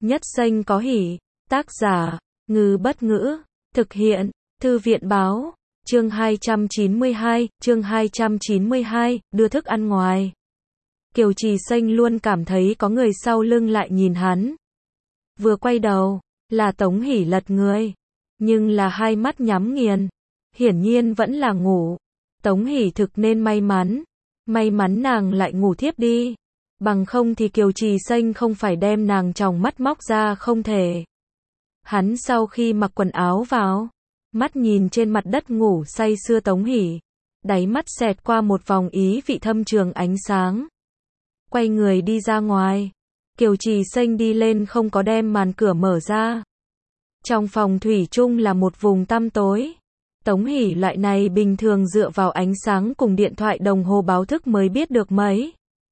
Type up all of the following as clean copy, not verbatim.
Nhất danh có hỷ. Tác giả, Ngư Bất Ngữ. Thực hiện, Thư viện Báo. Chương 292, đưa thức ăn ngoài. Kiều Trì Xanh luôn cảm thấy có người sau lưng lại nhìn hắn. Vừa quay đầu, là Tống Hỷ lật người, nhưng là hai mắt nhắm nghiền, hiển nhiên vẫn là ngủ. Tống Hỷ thực nên may mắn nàng lại ngủ thiếp đi, bằng không thì Kiều Trì Xanh không phải đem nàng tròng mắt móc ra không thể. Hắn sau khi mặc quần áo vào, mắt nhìn trên mặt đất ngủ say sưa Tống Hỷ, đáy mắt xẹt qua một vòng ý vị thâm trường ánh sáng. Quay người đi ra ngoài, Kiều Trì Xanh đi lên không có đem màn cửa mở ra. Trong phòng thủy chung là một vùng tăm tối. Tống Hỷ loại này bình thường dựa vào ánh sáng cùng điện thoại đồng hồ báo thức mới biết được mấy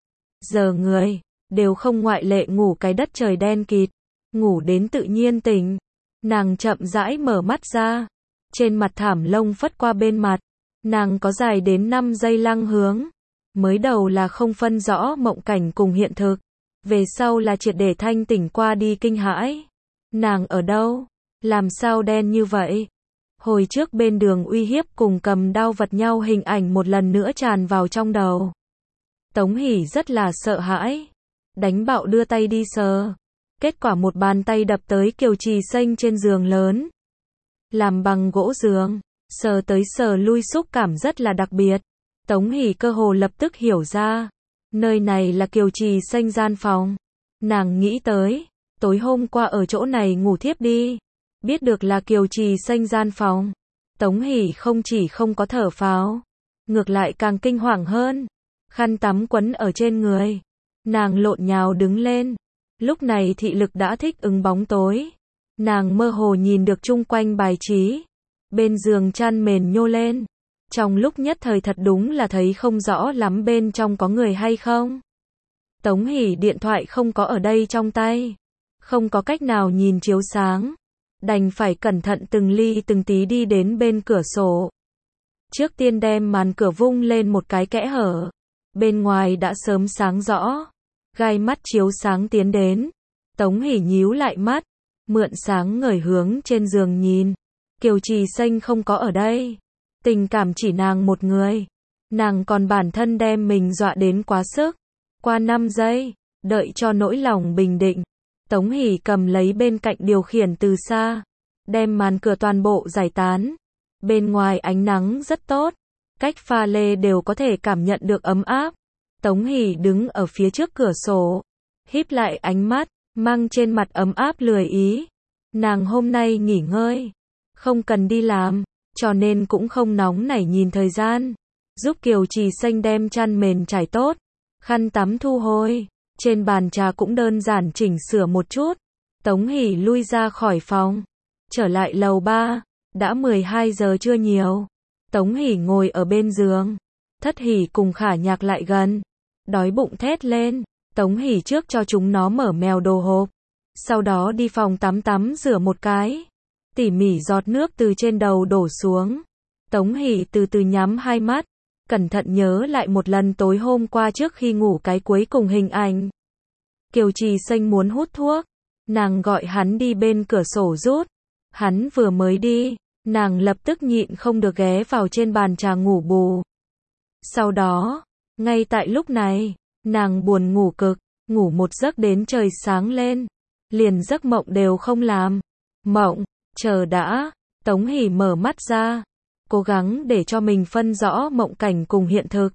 giờ người, đều không ngoại lệ ngủ cái đất trời đen kịt, ngủ đến tự nhiên tỉnh. Nàng chậm rãi mở mắt ra, trên mặt thảm lông phất qua bên mặt, nàng có dài đến 5 giây lăng hướng. Mới đầu là không phân rõ mộng cảnh cùng hiện thực, về sau là triệt để thanh tỉnh qua đi kinh hãi. Nàng ở đâu? Làm sao đen như vậy? Hồi trước bên đường uy hiếp cùng cầm đao vật nhau hình ảnh một lần nữa tràn vào trong đầu. Tống Hỷ rất là sợ hãi, đánh bạo đưa tay đi sờ. Kết quả một bàn tay đập tới Kiều Trì Xanh trên giường lớn, làm bằng gỗ giường, sờ tới sờ lui xúc cảm rất là đặc biệt. Tống Hỷ cơ hồ lập tức hiểu ra, nơi này là Kiều Trì Xanh gian phòng. Nàng nghĩ tới, tối hôm qua ở chỗ này ngủ thiếp đi, biết được là Kiều Trì Xanh gian phòng. Tống Hỷ không chỉ không có thở phào, ngược lại càng kinh hoàng hơn. Khăn tắm quấn ở trên người, nàng lộn nhào đứng lên. Lúc này thị lực đã thích ứng bóng tối, nàng mơ hồ nhìn được chung quanh bài trí, bên giường chăn mền nhô lên. Trong lúc nhất thời thật đúng là thấy không rõ lắm bên trong có người hay không. Tống Hỷ điện thoại không có ở đây trong tay, không có cách nào nhìn chiếu sáng, đành phải cẩn thận từng ly từng tí đi đến bên cửa sổ. Trước tiên đem màn cửa vung lên một cái kẽ hở, bên ngoài đã sớm sáng rõ, gai mắt chiếu sáng tiến đến. Tống Hỷ nhíu lại mắt, mượn sáng ngời hướng trên giường nhìn. Kiều Trì Xanh không có ở đây, tình cảm chỉ nàng một người, nàng còn bản thân đem mình dọa đến quá sức. Qua 5 giây, đợi cho nỗi lòng bình định, Tống Hỷ cầm lấy bên cạnh điều khiển từ xa, đem màn cửa toàn bộ giải tán. Bên ngoài ánh nắng rất tốt, cách pha lê đều có thể cảm nhận được ấm áp. Tống Hỷ đứng ở phía trước cửa sổ, híp lại ánh mắt, mang trên mặt ấm áp lười ý. Nàng hôm nay nghỉ ngơi, không cần đi làm, cho nên cũng không nóng nảy nhìn thời gian. Giúp Kiều Trì Xanh đem chăn mền trải tốt, khăn tắm thu hồi, trên bàn trà cũng đơn giản chỉnh sửa một chút. Tống Hỷ lui ra khỏi phòng, trở lại lầu 3, đã 12 giờ trưa nhiều. Tống Hỷ ngồi ở bên giường, Thất Hỷ cùng Khả Nhạc lại gần, đói bụng thét lên. Tống Hỷ trước cho chúng nó mở mèo đồ hộp, sau đó đi phòng tắm rửa một cái, tỉ mỉ giọt nước từ trên đầu đổ xuống. Tống Hỷ từ từ nhắm hai mắt, cẩn thận nhớ lại một lần tối hôm qua trước khi ngủ cái cuối cùng hình ảnh. Kiều Trì Xanh muốn hút thuốc, nàng gọi hắn đi bên cửa sổ rút. Hắn vừa mới đi, nàng lập tức nhịn không được ghé vào trên bàn trà ngủ bù. Sau đó, ngay tại lúc này, nàng buồn ngủ cực, ngủ một giấc đến trời sáng lên, liền giấc mộng đều không làm. Mộng, chờ đã. Tống Hỷ mở mắt ra, cố gắng để cho mình phân rõ mộng cảnh cùng hiện thực.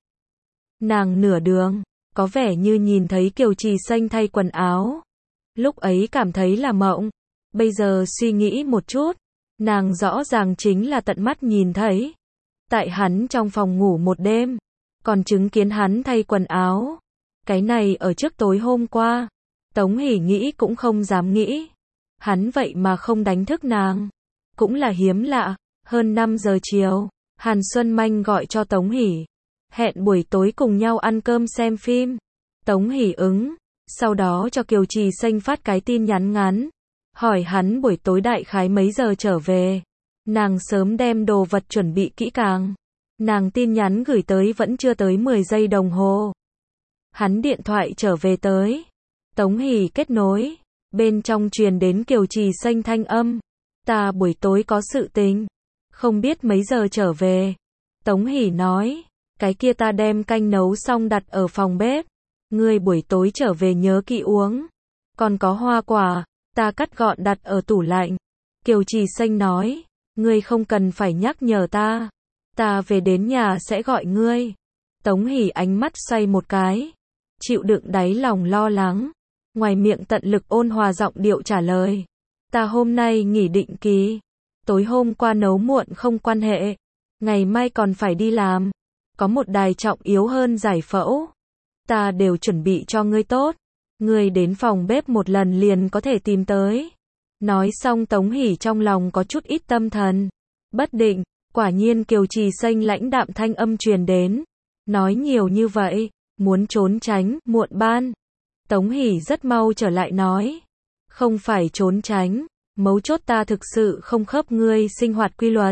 Nàng nửa đường, có vẻ như nhìn thấy Kiều Trì Xanh thay quần áo. Lúc ấy cảm thấy là mộng, bây giờ suy nghĩ một chút, nàng rõ ràng chính là tận mắt nhìn thấy. Tại hắn trong phòng ngủ một đêm, còn chứng kiến hắn thay quần áo. Cái này ở trước tối hôm qua, Tống Hỷ nghĩ cũng không dám nghĩ. Hắn vậy mà không đánh thức nàng, cũng là hiếm lạ. Hơn 5 giờ chiều, Hàn Xuân Manh gọi cho Tống Hỷ, hẹn buổi tối cùng nhau ăn cơm xem phim. Tống Hỷ ứng, sau đó cho Kiều Trì Xanh phát cái tin nhắn ngắn, hỏi hắn buổi tối đại khái mấy giờ trở về. Nàng sớm đem đồ vật chuẩn bị kỹ càng. Nàng tin nhắn gửi tới vẫn chưa tới 10 giây đồng hồ. Hắn điện thoại trở về tới. Tống Hỷ kết nối, Bên trong truyền đến Kiều Trì Xanh thanh âm. Ta buổi tối có sự tình. Không biết mấy giờ trở về. Tống Hỷ nói. Cái kia ta đem canh nấu xong đặt ở phòng bếp. Ngươi buổi tối trở về nhớ kỹ uống. Còn có hoa quả, ta cắt gọn đặt ở tủ lạnh. Kiều Trì Xanh nói. Ngươi không cần phải nhắc nhở ta. Ta về đến nhà sẽ gọi ngươi. Tống Hỷ ánh mắt xoay một cái. Chịu đựng đáy lòng lo lắng. Ngoài miệng tận lực ôn hòa giọng điệu trả lời. Ta hôm nay nghỉ định kỳ. Tối hôm qua nấu muộn không quan hệ. Ngày mai còn phải đi làm. Có một đài trọng yếu hơn giải phẫu. Ta đều chuẩn bị cho ngươi tốt. Ngươi đến phòng bếp một lần liền có thể tìm tới. Nói xong Tống Hỷ trong lòng có chút ít tâm thần. Bất định, quả nhiên Kiều Trì Xanh lãnh đạm thanh âm truyền đến. Nói nhiều như vậy, muốn trốn tránh, muộn ban. Tống Hỷ rất mau trở lại nói. Không phải trốn tránh, mấu chốt ta thực sự không khớp ngươi sinh hoạt quy luật.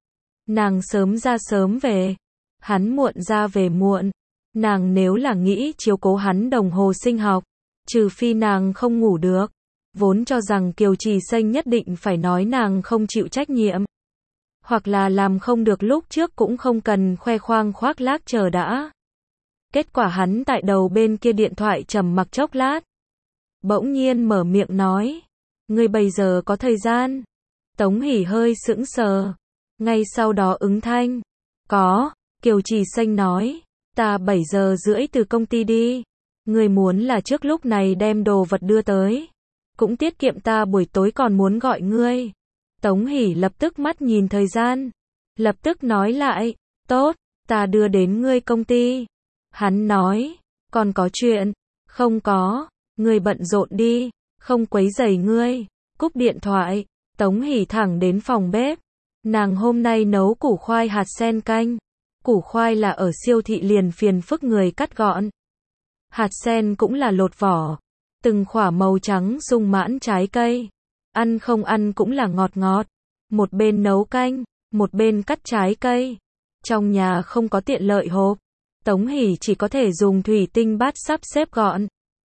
Nàng sớm ra sớm về, hắn muộn ra về muộn. Nàng nếu là nghĩ chiếu cố hắn đồng hồ sinh học, trừ phi nàng không ngủ được. Vốn cho rằng Kiều Trì Xanh nhất định phải nói nàng không chịu trách nhiệm. Hoặc là làm không được lúc trước cũng không cần khoe khoang khoác lác chờ đã. Kết quả hắn tại đầu bên kia điện thoại trầm mặc chốc lát. Bỗng nhiên mở miệng nói. Ngươi bây giờ có thời gian? Tống Hỷ hơi sững sờ. Ngay sau đó ứng thanh. Có, Kiều Trì Xanh nói. Ta 7 giờ rưỡi từ công ty đi. Ngươi muốn là trước lúc này đem đồ vật đưa tới. Cũng tiết kiệm ta buổi tối còn muốn gọi ngươi. Tống Hỷ lập tức mắt nhìn thời gian. Lập tức nói lại. Tốt, ta đưa đến ngươi công ty. Hắn nói. Còn có chuyện? Không có. Ngươi bận rộn đi. Không quấy rầy ngươi. Cúp điện thoại. Tống Hỷ thẳng đến phòng bếp. Nàng hôm nay nấu củ khoai hạt sen canh. Củ khoai là ở siêu thị liền phiền phức người cắt gọn. Hạt sen cũng là lột vỏ. Từng khỏa màu trắng sung mãn trái cây. Ăn không ăn cũng là ngọt ngọt. Một bên nấu canh, một bên cắt trái cây. Trong nhà không có tiện lợi hộp. Tống Hỷ chỉ có thể dùng thủy tinh bát sắp xếp gọn.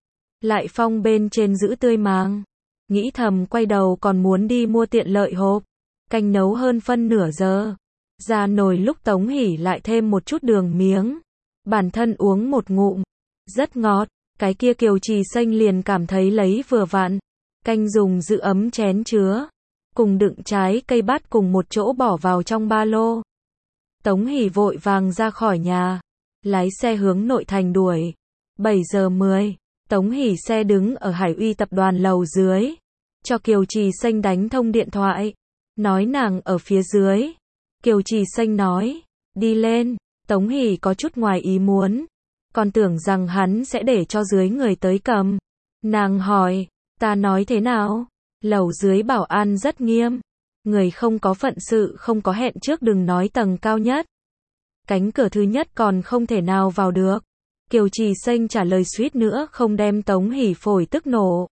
Lại phong bên trên giữ tươi màng. Nghĩ thầm quay đầu còn muốn đi mua tiện lợi hộp. Canh nấu hơn phân nửa giờ. Ra nồi lúc Tống Hỷ lại thêm một chút đường miếng. Bản thân uống một ngụm. Rất ngọt. Cái kia Kiều Trì Xanh liền cảm thấy lấy vừa vặn. Canh dùng giữ ấm chén chứa. Cùng đựng trái cây bát cùng một chỗ bỏ vào trong ba lô. Tống Hỷ vội vàng ra khỏi nhà. Lái xe hướng nội thành đuổi. 7 giờ 10. Tống Hỷ xe đứng ở Hải Uy tập đoàn lầu dưới. Cho Kiều Trì Xanh đánh thông điện thoại. Nói nàng ở phía dưới. Kiều Trì Xanh nói. Đi lên. Tống Hỷ có chút ngoài ý muốn. Còn tưởng rằng hắn sẽ để cho dưới người tới cầm. Nàng hỏi. Ta nói thế nào? Lầu dưới bảo an rất nghiêm. Người không có phận sự không có hẹn trước đừng nói tầng cao nhất. Cánh cửa thứ nhất còn không thể nào vào được. Kiều Trì Xanh trả lời suýt nữa không đem Tống Hỷ phổi tức nổ.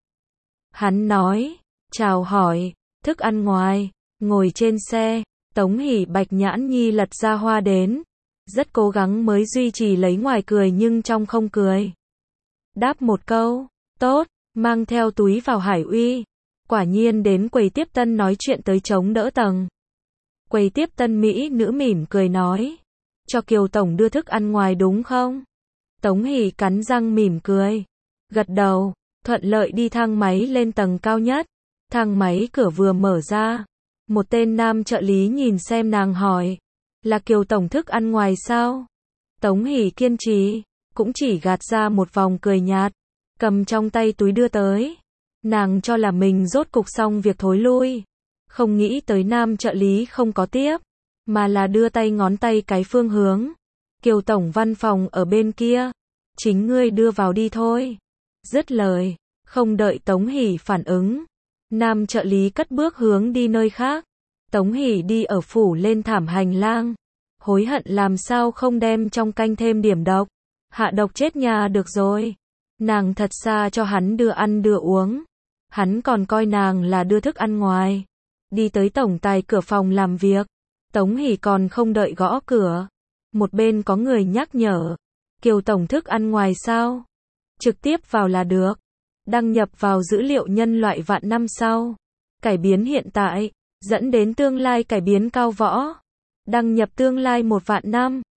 Hắn nói. Chào hỏi. Thức ăn ngoài. Ngồi trên xe. Tống Hỷ bạch nhãn nhi lật ra hoa đến. Rất cố gắng mới duy trì lấy ngoài cười nhưng trong không cười. Đáp một câu. Tốt. Mang theo túi vào Hải Uy. Quả nhiên đến quầy tiếp tân nói chuyện tới chống đỡ tầng. Quầy tiếp tân mỹ nữ mỉm cười nói. Cho Kiều Tổng đưa thức ăn ngoài đúng không? Tống Hỷ cắn răng mỉm cười. Gật đầu. Thuận lợi đi thang máy lên tầng cao nhất. Thang máy cửa vừa mở ra. Một tên nam trợ lý nhìn xem nàng hỏi. Là Kiều Tổng thức ăn ngoài sao? Tống Hỷ kiên trì. Cũng chỉ gạt ra một vòng cười nhạt. Cầm trong tay túi đưa tới. Nàng cho là mình rốt cục xong việc thối lui. Không nghĩ tới nam trợ lý không có tiếp. Mà là đưa tay ngón tay cái phương hướng. Kiều Tổng văn phòng ở bên kia. Chính ngươi đưa vào đi thôi. Dứt lời. Không đợi Tống Hỷ phản ứng. Nam trợ lý cất bước hướng đi nơi khác. Tống Hỷ đi ở phủ lên thảm hành lang. Hối hận làm sao không đem trong canh thêm điểm độc. Hạ độc chết nhà được rồi. Nàng thật xa cho hắn đưa ăn đưa uống. Hắn còn coi nàng là đưa thức ăn ngoài. Đi tới tổng tài cửa phòng làm việc. Tống Hỷ còn không đợi gõ cửa. Một bên có người nhắc nhở. Kiều Tổng thức ăn ngoài sao? Trực tiếp vào là được. đăng nhập vào dữ liệu nhân loại vạn năm sau. Cải biến hiện tại, dẫn đến tương lai cải biến cao võ. Đăng nhập tương lai 1 vạn năm.